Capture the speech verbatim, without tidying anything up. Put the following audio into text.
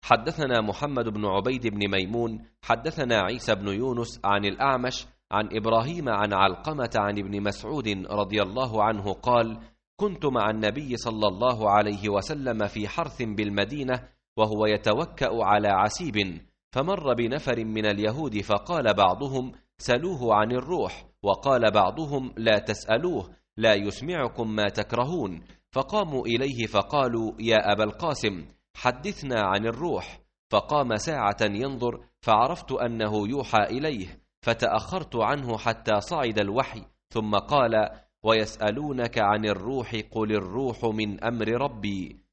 حدثنا محمد بن عبيد بن ميمون حدثنا عيسى بن يونس عن الأعمش عن إبراهيم عن علقمة عن ابن مسعود رضي الله عنه قال: كنت مع النبي صلى الله عليه وسلم في حرث بالمدينة وهو يتوكأ على عسيب، فمر بنفر من اليهود فقال بعضهم: سلوه عن الروح، وقال بعضهم: لا تسألوه، لا يسمعكم ما تكرهون. فقاموا إليه فقالوا: يا أبا القاسم حدثنا عن الروح. فقام ساعة ينظر، فعرفت أنه يوحى إليه، فتأخرت عنه حتى صعد الوحي، ثم قال: ويسألونك عن الروح قل الروح من أمر ربي.